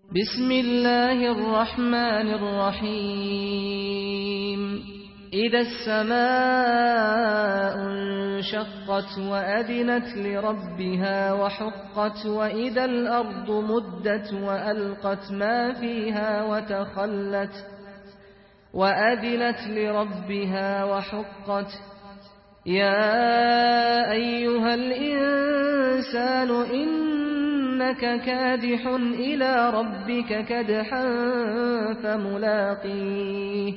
بسم الله الرحمن الرحيم إذا السماء انشقت وأذنت لربها وحقت وإذا الأرض مدت وألقت ما فيها وتخلت وأذنت لربها وحقت يا أيها الإنسان إنك كادح إلى ربك كدحا فملاقيه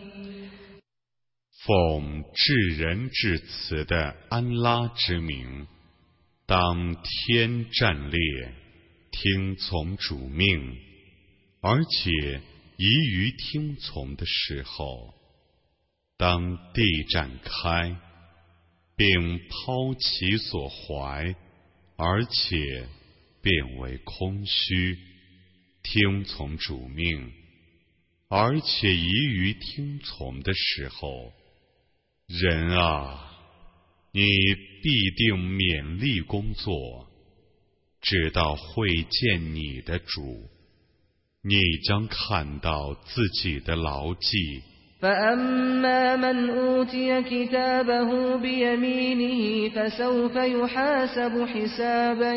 奉至仁至慈的安拉之名，当天战列，听从主命，而且宜于听从的时候，当地展开，并抛其所怀，而且变为空虚，听从主命，而且宜于听从的时候，人啊，你必定勉力工作，直到会见你的主，你将看到自己的牢记。 فأما من أوتي كتابه بيمينه فسوف يحاسب حسابا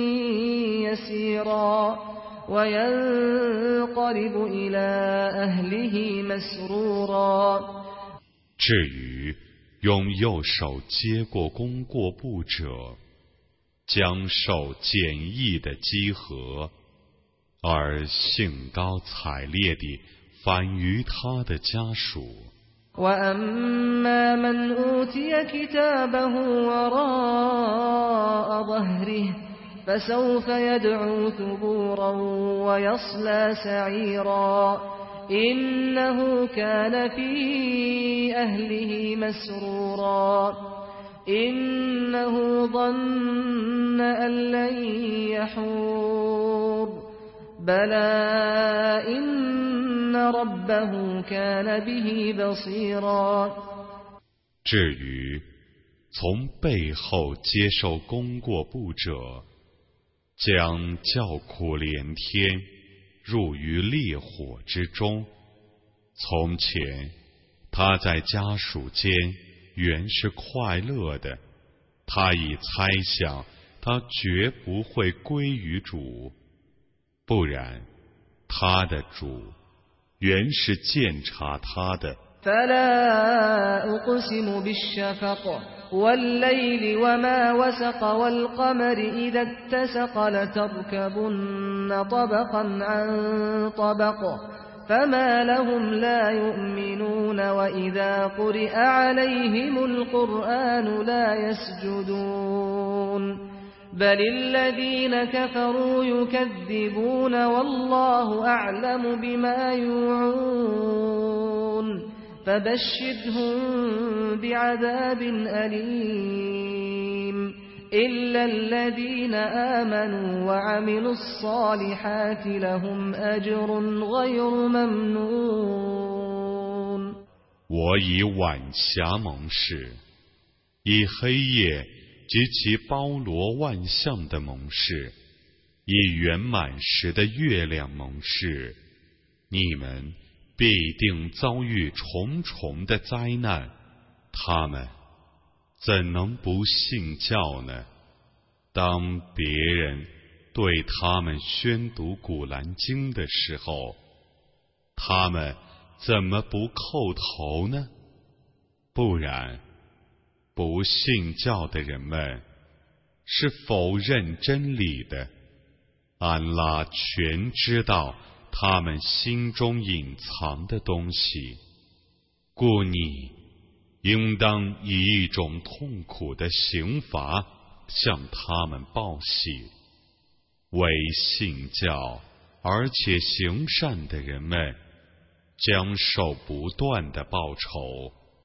يسيرا وينقلب إلى أهله مسرورا。 至于用右手接过功过簿者，将受简易的稽核，而兴高采烈地返于他的家属。 وأما من أوتي كتابه وراء ظهره فسوف يدعو ثبورا ويصلى سعيرا إنه كان في أهله مسرورا إنه ظن أن لن يحور بلى إن ربه كان به بصيرا。 至于从背后接受功过簿者，将叫苦连天，入于烈火之中。从前他在家属间原是快乐的，他已猜想他绝不会归于主，不然他的主原是鉴察他的。 فلا أقسم بالشفق والليل وما وسق والقمر إذا اتسق لتركبن طبقا عن طبق فما لهم لا يؤمنون وإذا قرئ عليهم القرآن لا يسجدون بل الذين كفروا يكذبون والله أعلم بما يوعون فبشرهم بعذاب أليم إلا الذين آمنوا وعملوا الصالحات لهم أجر غير ممنون。 我以晚霞蒙示，以黑夜及其包罗万象的蒙示，以圆满时的月亮蒙示，你们必定遭遇重重的灾难，他们怎能不信教呢？当别人对他们宣读古兰经的时候，他们怎么不叩头呢？不然不信教的人们是否认真理的，安拉全知道他们心中隐藏的东西，故你应当以一种痛苦的刑罚向他们报喜。为信教而且行善的人们将受不断的报酬。